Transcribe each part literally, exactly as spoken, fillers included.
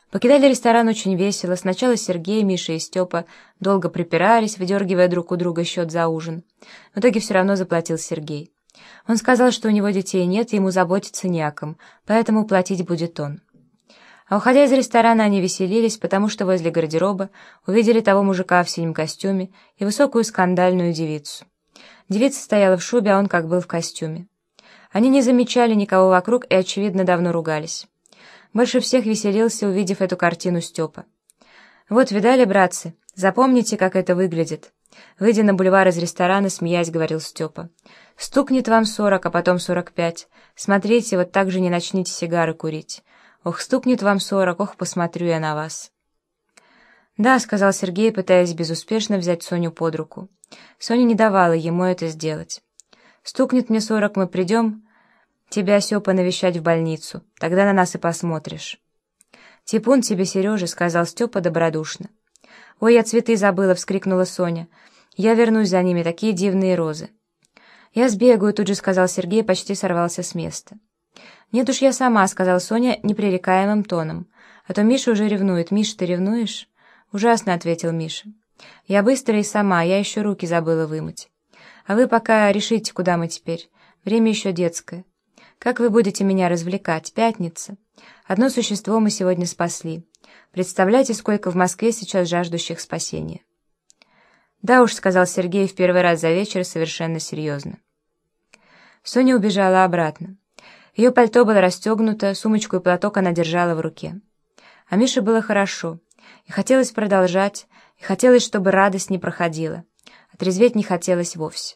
Покидали ресторан очень весело. Сначала Сергей, Миша и Степа долго припирались, выдергивая друг у друга счет за ужин. В итоге все равно заплатил Сергей. Он сказал, что у него детей нет, и ему заботиться не о ком, поэтому платить будет он. А уходя из ресторана, они веселились, потому что возле гардероба увидели того мужика в синем костюме и высокую скандальную девицу. Девица стояла в шубе, а он как был в костюме. Они не замечали никого вокруг и, очевидно, давно ругались. Больше всех веселился, увидев эту картину, Степа. «Вот, видали, братцы, запомните, как это выглядит». Выйдя на бульвар из ресторана, смеясь, говорил Степа. «Стукнет вам сорок, а потом сорок пять. Смотрите, вот так же не начните сигары курить. Ох, стукнет вам сорок, ох, посмотрю я на вас». «Да», — сказал Сергей, пытаясь безуспешно взять Соню под руку. Соня не давала ему это сделать. «Стукнет мне сорок, мы придем тебя, Степа, навещать в больницу. Тогда на нас и посмотришь». «Типун тебе, Сережа», — сказал Степа добродушно. «Ой, я цветы забыла», — вскрикнула Соня. «Я вернусь за ними, такие дивные розы». «Я сбегаю», — тут же сказал Сергей, почти сорвался с места. «Нет уж, я сама», — сказала Соня непререкаемым тоном. «А то Миша уже ревнует. Миша, ты ревнуешь?» «Ужасно», — ответил Миша. «Я быстро и сама, я еще руки забыла вымыть. А вы пока решите, куда мы теперь. Время еще детское. Как вы будете меня развлекать? Пятница. Одно существо мы сегодня спасли. Представляете, сколько в Москве сейчас жаждущих спасения?» «Да уж», — сказал Сергей в первый раз за вечер совершенно серьезно. Соня убежала обратно. Ее пальто было расстегнуто, сумочку и платок она держала в руке. А Мише было хорошо, и хотелось продолжать, и хотелось, чтобы радость не проходила. Отрезветь не хотелось вовсе.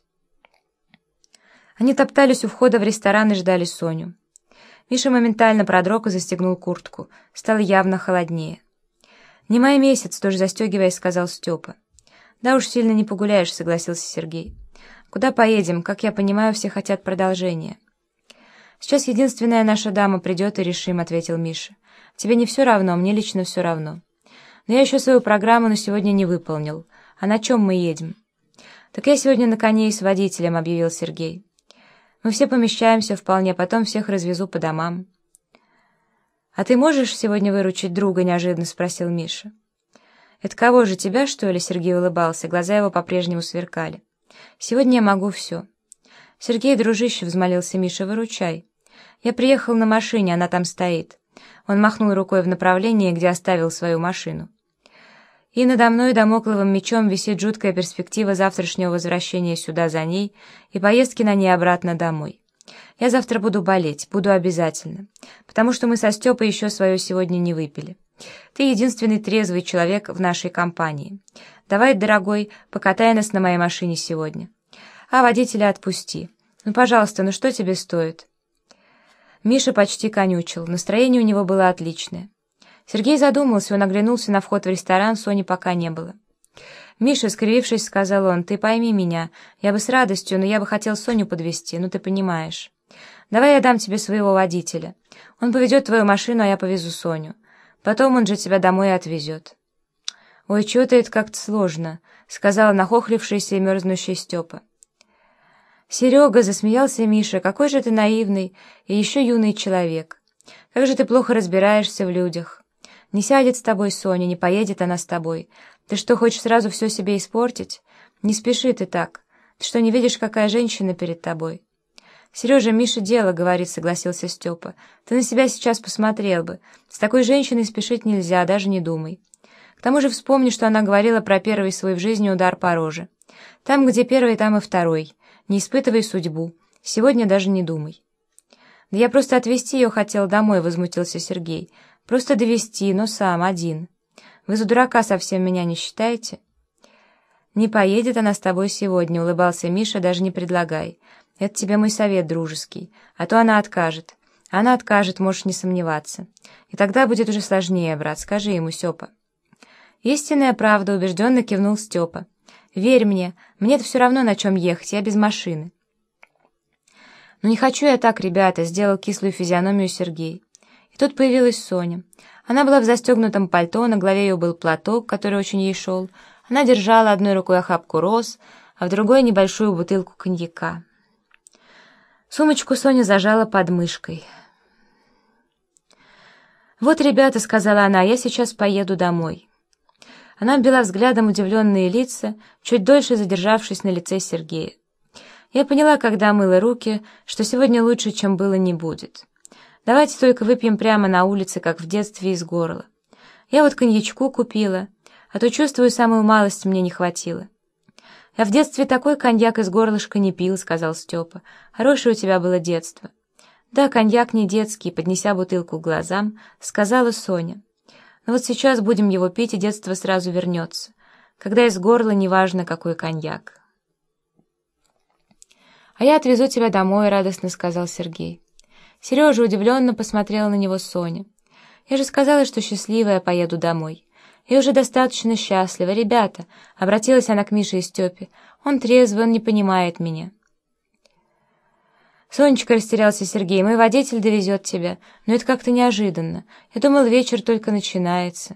Они топтались у входа в ресторан и ждали Соню. Миша моментально продрог и застегнул куртку. Стало явно холоднее. «Не май месяц», — тоже застегиваясь, сказал Степа. «Да уж сильно не погуляешь», — согласился Сергей. «Куда поедем? Как я понимаю, все хотят продолжения». «Сейчас единственная наша дама придет и решим», — ответил Миша. «Тебе не все равно, мне лично все равно. Но я еще свою программу на сегодня не выполнил. А на чем мы едем?» «Так я сегодня на коне и с водителем», — объявил Сергей. «Мы все помещаемся вполне, потом всех развезу по домам». «А ты можешь сегодня выручить друга?» — неожиданно спросил Миша. «Это кого же, тебя, что ли?» — Сергей улыбался, глаза его по-прежнему сверкали. «Сегодня я могу все». «Сергей, дружище», — взмолился Миша, — «выручай. Я приехал на машине, она там стоит». Он махнул рукой в направлении, где оставил свою машину. «И надо мной дамокловым мечом висит жуткая перспектива завтрашнего возвращения сюда за ней и поездки на ней обратно домой. Я завтра буду болеть, буду обязательно, потому что мы со Степой еще свое сегодня не выпили. Ты единственный трезвый человек в нашей компании. Давай, дорогой, покатай нас на моей машине сегодня. А водителя отпусти. Ну, пожалуйста, ну что тебе стоит?» Миша почти конючил, настроение у него было отличное. Сергей задумался, он оглянулся на вход в ресторан, Сони пока не было. «Миша», — скривившись, сказал он, — «ты пойми меня, я бы с радостью, но я бы хотел Соню подвезти, ну ты понимаешь. Давай я дам тебе своего водителя. Он поведет твою машину, а я повезу Соню. Потом он же тебя домой отвезет». «Ой, чего-то это как-то сложно», — сказал нахохлившийся и мерзнущий Степа. «Серега», — засмеялся Миша, — «какой же ты наивный и еще юный человек. Как же ты плохо разбираешься в людях. Не сядет с тобой Соня, не поедет она с тобой. Ты что, хочешь сразу все себе испортить? Не спеши ты так. Ты что, не видишь, какая женщина перед тобой?» «Сережа, Миша дело, — говорит, — согласился Степа. Ты на себя сейчас посмотрел бы. С такой женщиной спешить нельзя, даже не думай. К тому же вспомни, что она говорила про первый свой в жизни удар по роже. Там, где первый, там и второй. Не испытывай судьбу. Сегодня даже не думай». «Да я просто отвезти ее хотел домой», — возмутился Сергей. «Просто довезти, но сам, один. Вы за дурака совсем меня не считаете?» «Не поедет она с тобой сегодня», — улыбался Миша, — «даже не предлагай. Это тебе мой совет дружеский. А то она откажет. Она откажет, можешь не сомневаться. И тогда будет уже сложнее, брат, скажи ему, Степа». «Истинная правда», — убежденно кивнул Степа. «Верь мне, мне-то все равно, на чем ехать, я без машины». «Ну не хочу я так, ребята», — сделал кислую физиономию Сергей. И тут появилась Соня. Она была в застегнутом пальто, на голове ее был платок, который очень ей шел. Она держала одной рукой охапку роз, а в другой небольшую бутылку коньяка. Сумочку Соня зажала под мышкой. «Вот, ребята», — сказала она, — «я сейчас поеду домой». Она обвела взглядом удивленные лица, чуть дольше задержавшись на лице Сергея. Я поняла, когда мыла руки, что сегодня лучше, чем было, не будет. Давайте только выпьем прямо на улице, как в детстве, из горла. Я вот коньячку купила, а то, чувствую, самую малость мне не хватило. «Я в детстве такой коньяк из горлышка не пил», — сказал Степа. «Хорошее у тебя было детство». «Да, коньяк не детский», — поднеся бутылку к глазам, сказала Соня. «Но вот сейчас будем его пить, и детство сразу вернется. Когда из горла, неважно, какой коньяк». «А я отвезу тебя домой», — радостно сказал Сергей. Сережа удивленно посмотрела на него Соня. «Я же сказала, что счастливая поеду домой. Я уже достаточно счастлива, ребята», — обратилась она к Мише и Степе. «Он трезвый, он не понимает меня». «Сонечка», — растерялся Сергей, — «мой водитель довезет тебя, но это как-то неожиданно. Я думал, вечер только начинается».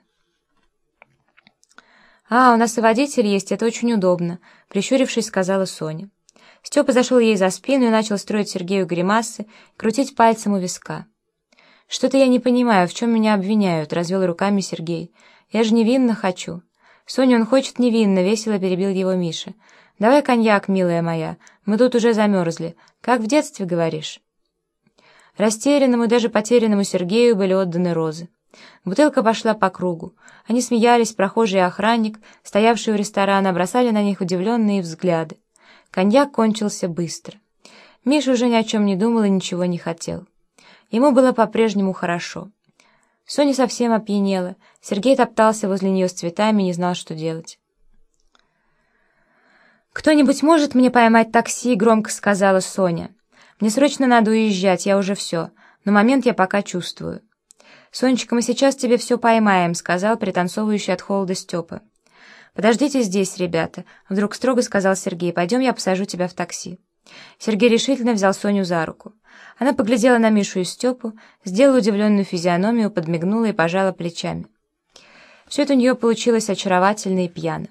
«А, у нас и водитель есть, это очень удобно», — прищурившись, сказала Соня. Степа зашел ей за спину и начал строить Сергею гримасы, крутить пальцем у виска. «Что-то я не понимаю, в чем меня обвиняют», — развел руками Сергей. «Я же невинно хочу». «Соню он хочет невинно», — весело перебил его Миша. «Давай коньяк, милая моя, мы тут уже замерзли. Как в детстве, говоришь?» Растерянному и даже потерянному Сергею были отданы розы. Бутылка пошла по кругу. Они смеялись, прохожий и охранник, стоявшие у ресторана, бросали на них удивленные взгляды. Коньяк кончился быстро. Миша уже ни о чем не думал и ничего не хотел. Ему было по-прежнему хорошо. Соня совсем опьянела. Сергей топтался возле нее с цветами и не знал, что делать. «Кто-нибудь может мне поймать такси?» — громко сказала Соня. «Мне срочно надо уезжать, я уже все, но момент я пока чувствую». «Сонечка, мы сейчас тебе все поймаем», — сказал пританцовывающий от холода Степа. «Подождите здесь, ребята», — вдруг строго сказал Сергей. «Пойдем, я посажу тебя в такси». Сергей решительно взял Соню за руку. Она поглядела на Мишу и Степу, сделала удивленную физиономию, подмигнула и пожала плечами. Все это у нее получилось очаровательно и пьяно.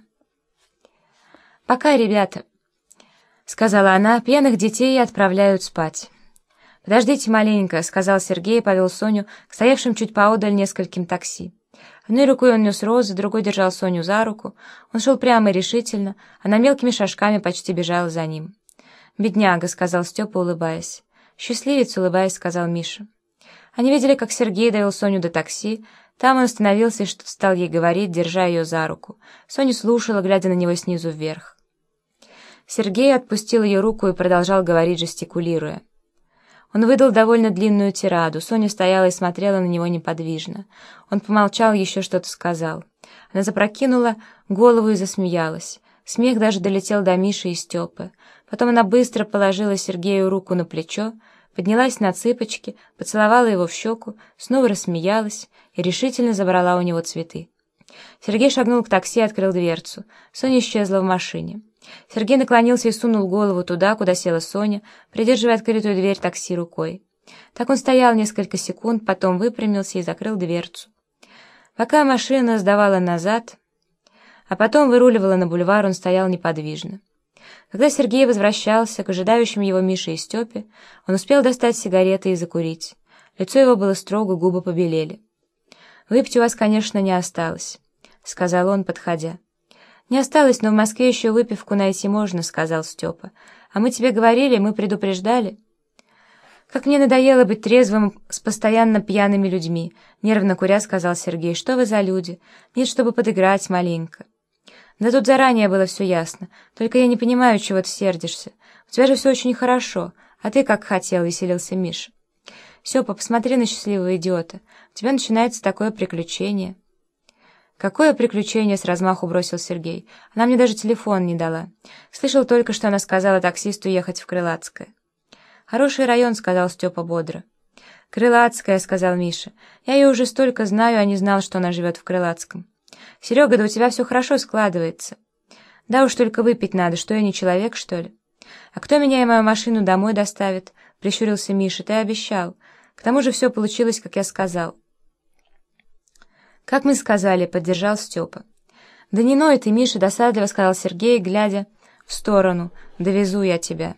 «Пока, ребята», — сказала она, — «пьяных детей отправляют спать». «Подождите маленько», — сказал Сергей и повел Соню к стоявшим чуть поодаль нескольким такси. Одной рукой он нес розы, другой держал Соню за руку. Он шел прямо и решительно, она мелкими шажками почти бежала за ним. «Бедняга», — сказал Степа, улыбаясь. «Счастливец», — улыбаясь, сказал Миша. Они видели, как Сергей довел Соню до такси. Там он остановился и что-то стал ей говорить, держа ее за руку. Соня слушала, глядя на него снизу вверх. Сергей отпустил ее руку и продолжал говорить, жестикулируя. Он выдал довольно длинную тираду. Соня стояла и смотрела на него неподвижно. Он помолчал, еще что-то сказал. Она запрокинула голову и засмеялась. Смех даже долетел до Миши и Степы. Потом она быстро положила Сергею руку на плечо, поднялась на цыпочки, поцеловала его в щеку, снова рассмеялась и решительно забрала у него цветы. Сергей шагнул к такси и открыл дверцу. Соня исчезла в машине. Сергей наклонился и сунул голову туда, куда села Соня, придерживая открытую дверь такси рукой. Так он стоял несколько секунд, потом выпрямился и закрыл дверцу. Пока машина сдавала назад, а потом выруливала на бульвар, он стоял неподвижно. Когда Сергей возвращался к ожидающим его Мише и Степе, он успел достать сигареты и закурить. Лицо его было строго, губы побелели. «Выпить у вас, конечно, не осталось», — сказал он, подходя. «Не осталось, но в Москве еще выпивку найти можно», — сказал Степа. «А мы тебе говорили, мы предупреждали». «Как мне надоело быть трезвым с постоянно пьяными людьми», — нервно куря сказал Сергей. «Что вы за люди? Нет, чтобы подыграть маленько». «Да тут заранее было все ясно. Только я не понимаю, чего ты сердишься. У тебя же все очень хорошо. А ты как хотел», — веселился Миша. «Степа, посмотри на счастливого идиота. У тебя начинается такое приключение». «Какое приключение?» — с размаху бросил Сергей. «Она мне даже телефон не дала. Слышал только, что она сказала таксисту ехать в Крылатское». «Хороший район», — сказал Степа бодро. «Крылатская», — сказал Миша. «Я ее уже столько знаю, а не знал, что она живет в Крылатском». «Серега, да у тебя все хорошо складывается». «Да уж только выпить надо, что я не человек, что ли?» «А кто меня и мою машину домой доставит?» — прищурился Миша. «Ты обещал. К тому же все получилось, как я сказал». «Как мы сказали», — поддержал Степа. «Да не ной ты, Миша», — досадливо сказал Сергей, глядя в сторону. «Довезу я тебя.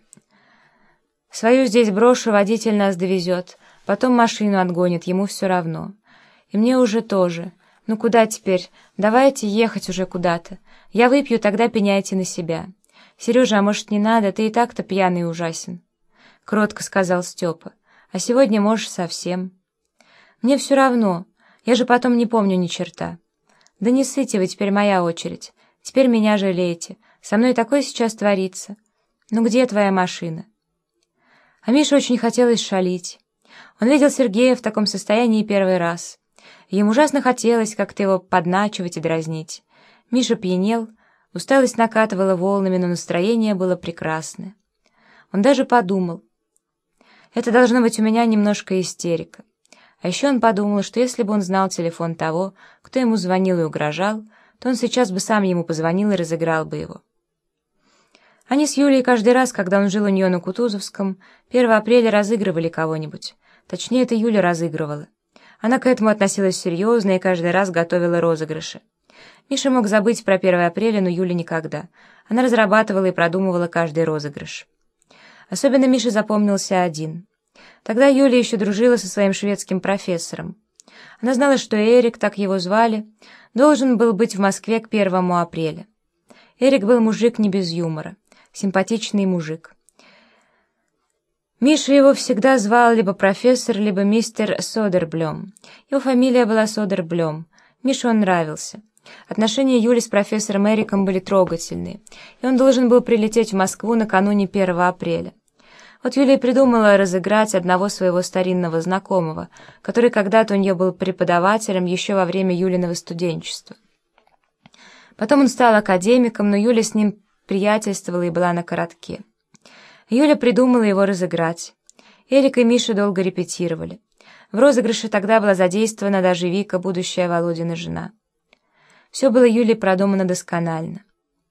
Свою здесь брошу, водитель нас довезет, потом машину отгонит, ему все равно. И мне уже тоже. Ну куда теперь? Давайте ехать уже куда-то. Я выпью, тогда пеняйте на себя. Сережа, а может, не надо? Ты и так-то пьяный и ужасен. Кротко сказал Степа. А сегодня можешь совсем. Мне все равно. Я же потом не помню ни черта. Да не ссыте вы, теперь моя очередь. Теперь меня жалеете. Со мной такое сейчас творится. Ну где твоя машина? А Мише очень хотелось шалить. Он видел Сергея в таком состоянии первый раз. Ему ужасно хотелось как-то его подначивать и дразнить. Миша пьянел, усталость накатывала волнами, но настроение было прекрасное. Он даже подумал, это должно быть у меня немножко истерика. А еще он подумал, что если бы он знал телефон того, кто ему звонил и угрожал, то он сейчас бы сам ему позвонил и разыграл бы его. Они с Юлей каждый раз, когда он жил у нее на Кутузовском, первого апреля разыгрывали кого-нибудь. Точнее, это Юля разыгрывала. Она к этому относилась серьезно и каждый раз готовила розыгрыши. Миша мог забыть про первое апреля, но Юля никогда. Она разрабатывала и продумывала каждый розыгрыш. Особенно Мише запомнился один. Тогда Юля еще дружила со своим шведским профессором. Она знала, что Эрик, так его звали, должен был быть в Москве к первому апреля. Эрик был мужик не без юмора, симпатичный мужик. Миша его всегда звал либо профессор, либо мистер Содерблем. Его фамилия была Содерблем. Мише он нравился. Отношения Юли с профессором Эриком были трогательные, и он должен был прилететь в Москву накануне первого апреля. Вот Юля и придумала разыграть одного своего старинного знакомого, который когда-то у нее был преподавателем еще во время Юлиного студенчества. Потом он стал академиком, но Юля с ним приятельствовала и была на коротке. Юля придумала его разыграть. Эрик и Миша долго репетировали. В розыгрыше тогда была задействована даже Вика, будущая Володина жена. Все было Юлей продумано досконально.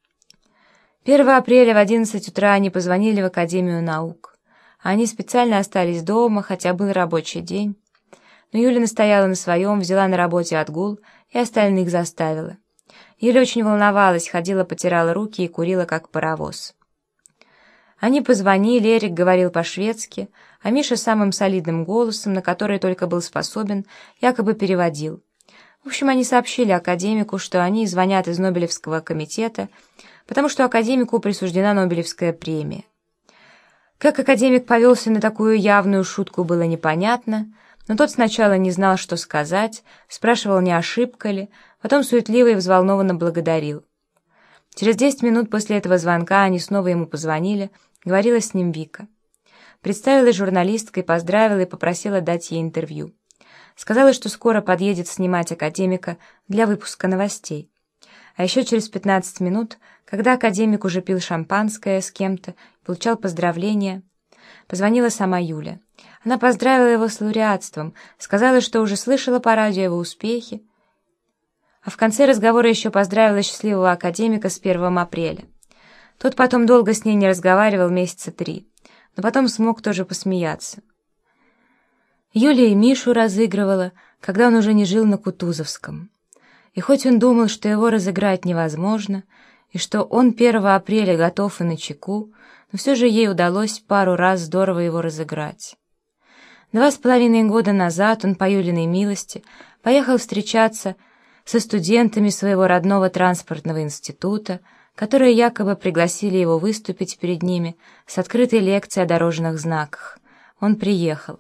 первого апреля в одиннадцать утра они позвонили в Академию наук. Они специально остались дома, хотя был рабочий день. Но Юля настояла на своем, взяла на работе отгул и остальных заставила. Юля очень волновалась, ходила, потирала руки и курила, как паровоз. Они позвонили, Эрик говорил по-шведски, а Миша самым солидным голосом, на который только был способен, якобы переводил. В общем, они сообщили академику, что они звонят из Нобелевского комитета, потому что академику присуждена Нобелевская премия. Как академик повелся на такую явную шутку, было непонятно, но тот сначала не знал, что сказать, спрашивал, не ошибка ли, потом суетливо и взволнованно благодарил. Через десять минут после этого звонка они снова ему позвонили, говорила с ним Вика. Представилась журналисткой, поздравила и попросила дать ей интервью. Сказала, что скоро подъедет снимать академика для выпуска новостей. А еще через пятнадцать минут, когда академик уже пил шампанское с кем-то, получал поздравления, позвонила сама Юля. Она поздравила его с лауреатством, сказала, что уже слышала по радио его успехи, а в конце разговора еще поздравила счастливого академика с первым апреля. Тот потом долго с ней не разговаривал, месяца три, но потом смог тоже посмеяться. Юля и Мишу разыгрывала, когда он уже не жил на Кутузовском. И хоть он думал, что его разыграть невозможно, и что он первого апреля готов и начеку, но все же ей удалось пару раз здорово его разыграть. Два с половиной года назад он по Юлиной милости поехал встречаться со студентами своего родного транспортного института, которые якобы пригласили его выступить перед ними с открытой лекцией о дорожных знаках. Он приехал.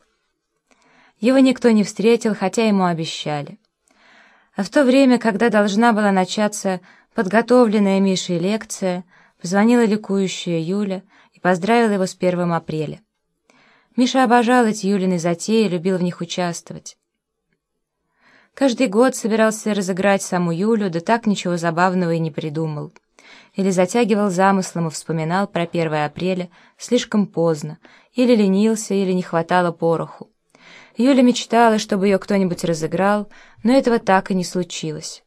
Его никто не встретил, хотя ему обещали. А в то время, когда должна была начаться подготовленная Мишей лекция, позвонила ликующая Юля и поздравила его с первым апреля. Миша обожал эти Юлины затеи и любил в них участвовать. Каждый год собирался разыграть саму Юлю, да так ничего забавного и не придумал. Или затягивал замыслом и вспоминал про первое апреля слишком поздно, или ленился, или не хватало пороху. Юля мечтала, чтобы ее кто-нибудь разыграл, но этого так и не случилось.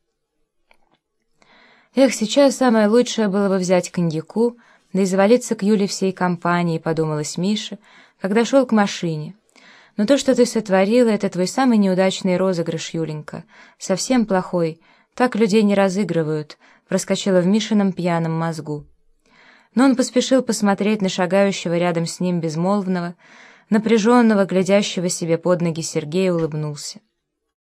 Эх, сейчас самое лучшее было бы взять коньяку, да и завалиться к Юле всей компанией, подумалось Мише, когда шел к машине. Но то, что ты сотворила, это твой самый неудачный розыгрыш, Юленька. Совсем плохой. Так людей не разыгрывают, проскочило в Мишином пьяном мозгу. Но он поспешил посмотреть на шагающего рядом с ним безмолвного, напряженного, глядящего себе под ноги Сергея, улыбнулся.